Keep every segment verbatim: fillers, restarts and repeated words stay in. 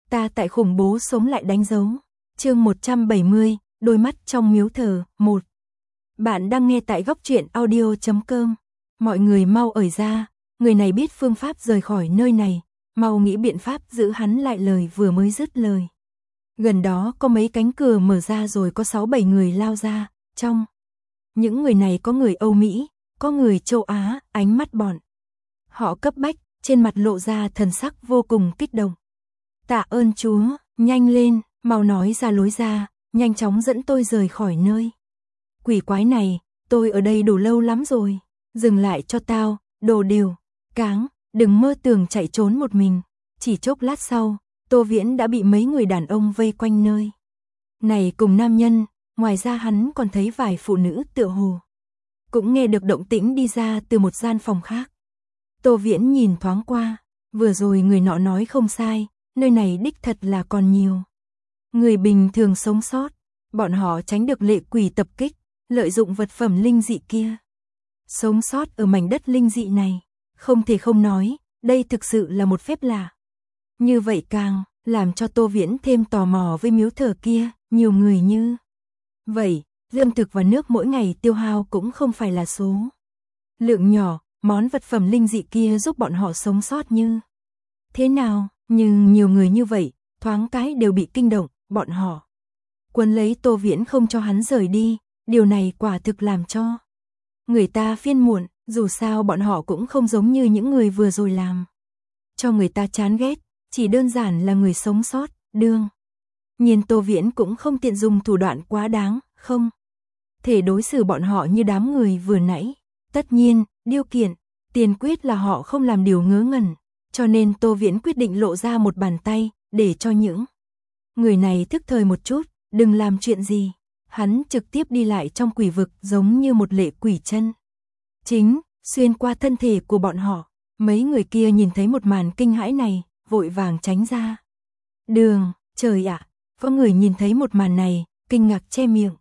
Ta tại khủng bố sống lại đánh dấu. Chương một trăm bảy mươi, đôi mắt trong miếu thờ, một. Bạn đang nghe tại góc truyện audio chấm com. Mọi người mau ởi ra, người này biết phương pháp rời khỏi nơi này, mau nghĩ biện pháp giữ hắn lại. Lời vừa mới dứt lời. Gần đó có mấy cánh cửa mở ra rồi có sáu bảy người lao ra, trong những người này có người Âu Mỹ, có người châu Á, ánh mắt bọn họ cấp bách, trên mặt lộ ra thần sắc vô cùng kích động. Tạ ơn Chúa, nhanh lên, mau nói ra lối ra, nhanh chóng dẫn tôi rời khỏi nơi quỷ quái này, tôi ở đây đủ lâu lắm rồi, dừng lại cho tao, đồ điều, cáng, đừng mơ tưởng chạy trốn một mình. Chỉ chốc lát sau, Tô Viễn đã bị mấy người đàn ông vây quanh nơi này cùng nam nhân, ngoài ra hắn còn thấy vài phụ nữ tựa hồ cũng nghe được động tĩnh đi ra từ một gian phòng khác. Tô Viễn nhìn thoáng qua, vừa rồi người nọ nói không sai, nơi này đích thật là còn nhiều người bình thường sống sót, bọn họ tránh được lệ quỷ tập kích, lợi dụng vật phẩm linh dị kia sống sót ở mảnh đất linh dị này, không thể không nói, đây thực sự là một phép lạ. Như vậy càng làm cho Tô Viễn thêm tò mò với miếu thờ kia, nhiều người như vậy, lương thực và nước mỗi ngày tiêu hao cũng không phải là số lượng nhỏ, món vật phẩm linh dị kia giúp bọn họ sống sót như thế nào, nhưng nhiều người như vậy, thoáng cái đều bị kinh động, bọn họ quấn lấy Tô Viễn không cho hắn rời đi, điều này quả thực làm cho người ta phiền muộn, dù sao bọn họ cũng không giống như những người vừa rồi làm cho người ta chán ghét, chỉ đơn giản là người sống sót, đương nhiên Tô Viễn cũng không tiện dùng thủ đoạn quá đáng, không thể đối xử bọn họ như đám người vừa nãy. Tất nhiên, điều kiện tiền quyết là họ không làm điều ngớ ngẩn, cho nên Tô Viễn quyết định lộ ra một bàn tay, để cho những người này thức thời một chút, đừng làm chuyện gì. Hắn trực tiếp đi lại trong quỷ vực giống như một lệ quỷ chân chính, xuyên qua thân thể của bọn họ. Mấy người kia nhìn thấy một màn kinh hãi này, vội vàng tránh ra đường. Trời ạ, có người nhìn thấy một màn này, kinh ngạc che miệng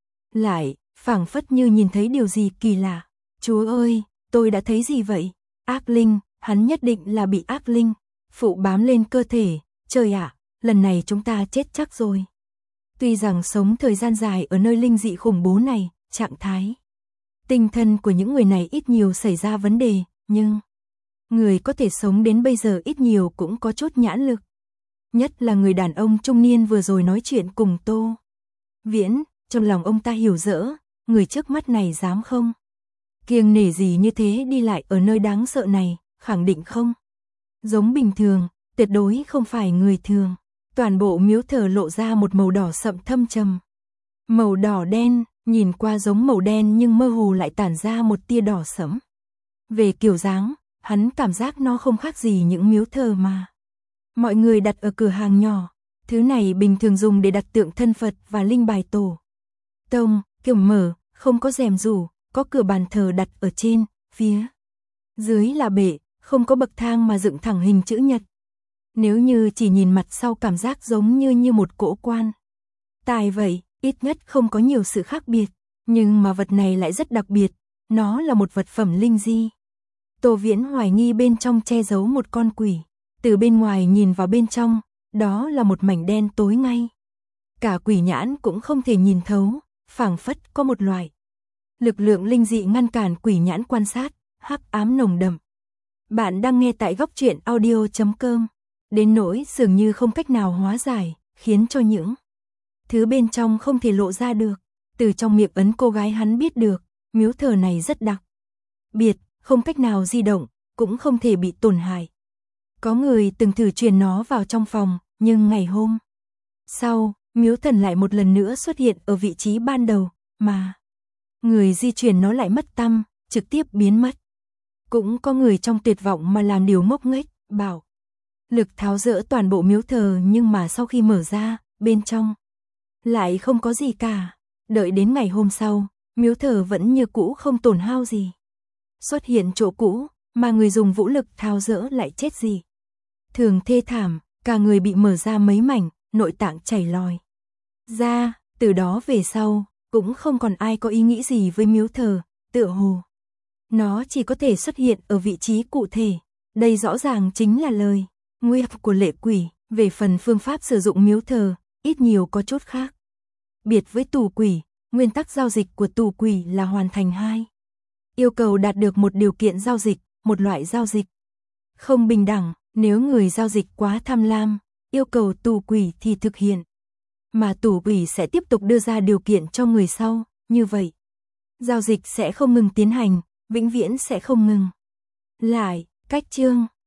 lại, phảng phất như nhìn thấy điều gì kỳ lạ. Chúa ơi, tôi đã thấy gì vậy? Ác linh, hắn nhất định là bị ác linh phụ bám lên cơ thể. Trời ạ, lần này chúng ta chết chắc rồi. Tuy rằng sống thời gian dài ở nơi linh dị khủng bố này, trạng thái tinh thần của những người này ít nhiều xảy ra vấn đề, nhưng người có thể sống đến bây giờ ít nhiều cũng có chút nhãn lực. Nhất là người đàn ông trung niên vừa rồi nói chuyện cùng Tô Viễn, trong lòng ông ta hiểu rõ, người trước mắt này dám không kiêng nể gì như thế đi lại ở nơi đáng sợ này, khẳng định không giống bình thường, tuyệt đối không phải người thường. Toàn bộ miếu thờ lộ ra một màu đỏ sậm thâm trầm. Màu đỏ đen, nhìn qua giống màu đen nhưng mơ hồ lại tản ra một tia đỏ sẫm. Về kiểu dáng, hắn cảm giác nó không khác gì những miếu thờ mà mọi người đặt ở cửa hàng nhỏ. Thứ này bình thường dùng để đặt tượng thân Phật và linh bài tổ tông, kiểu mở, không có rèm rủ, có cửa bàn thờ đặt ở trên, phía dưới là bệ, không có bậc thang mà dựng thẳng hình chữ nhật. Nếu như chỉ nhìn mặt sau cảm giác giống như như một cỗ quan tài vậy, ít nhất không có nhiều sự khác biệt, nhưng mà vật này lại rất đặc biệt, nó là một vật phẩm linh di. Tô Viễn hoài nghi bên trong che giấu một con quỷ, từ bên ngoài nhìn vào bên trong, đó là một mảnh đen tối ngay. Cả quỷ nhãn cũng không thể nhìn thấu, phảng phất có một loại lực lượng linh dị ngăn cản quỷ nhãn quan sát, hắc ám nồng đậm. Bạn đang nghe tại góc truyện audio chấm com. Đến nỗi dường như không cách nào hóa giải, khiến cho những thứ bên trong không thể lộ ra được. Từ trong miệng ấn cô gái hắn biết được, miếu thờ này rất đặc biệt, không cách nào di động, cũng không thể bị tổn hại. Có người từng thử truyền nó vào trong phòng, nhưng ngày hôm sau, miếu thần lại một lần nữa xuất hiện ở vị trí ban đầu, mà người di chuyển nó lại mất tăm, trực tiếp biến mất. Cũng có người trong tuyệt vọng mà làm điều ngốc nghếch, bảo lực tháo dỡ toàn bộ miếu thờ, nhưng mà sau khi mở ra, bên trong lại không có gì cả. Đợi đến ngày hôm sau, miếu thờ vẫn như cũ không tổn hao gì. Xuất hiện chỗ cũ, mà người dùng vũ lực tháo dỡ lại chết gì. Thường thê thảm, cả người bị mở ra mấy mảnh, nội tạng chảy lòi ra. Từ đó về sau, cũng không còn ai có ý nghĩ gì với miếu thờ, tựa hồ nó chỉ có thể xuất hiện ở vị trí cụ thể. Đây rõ ràng chính là lời nguy hiểm của lệ quỷ. Về phần phương pháp sử dụng miếu thờ, ít nhiều có chút khác. Biệt với tù quỷ, nguyên tắc giao dịch của tù quỷ là hoàn thành hai yêu cầu đạt được một điều kiện giao dịch, một loại giao dịch không bình đẳng, nếu người giao dịch quá tham lam, yêu cầu tù quỷ thì thực hiện, mà tù quỷ sẽ tiếp tục đưa ra điều kiện cho người sau, như vậy, giao dịch sẽ không ngừng tiến hành, vĩnh viễn sẽ không ngừng. Lại, cách chương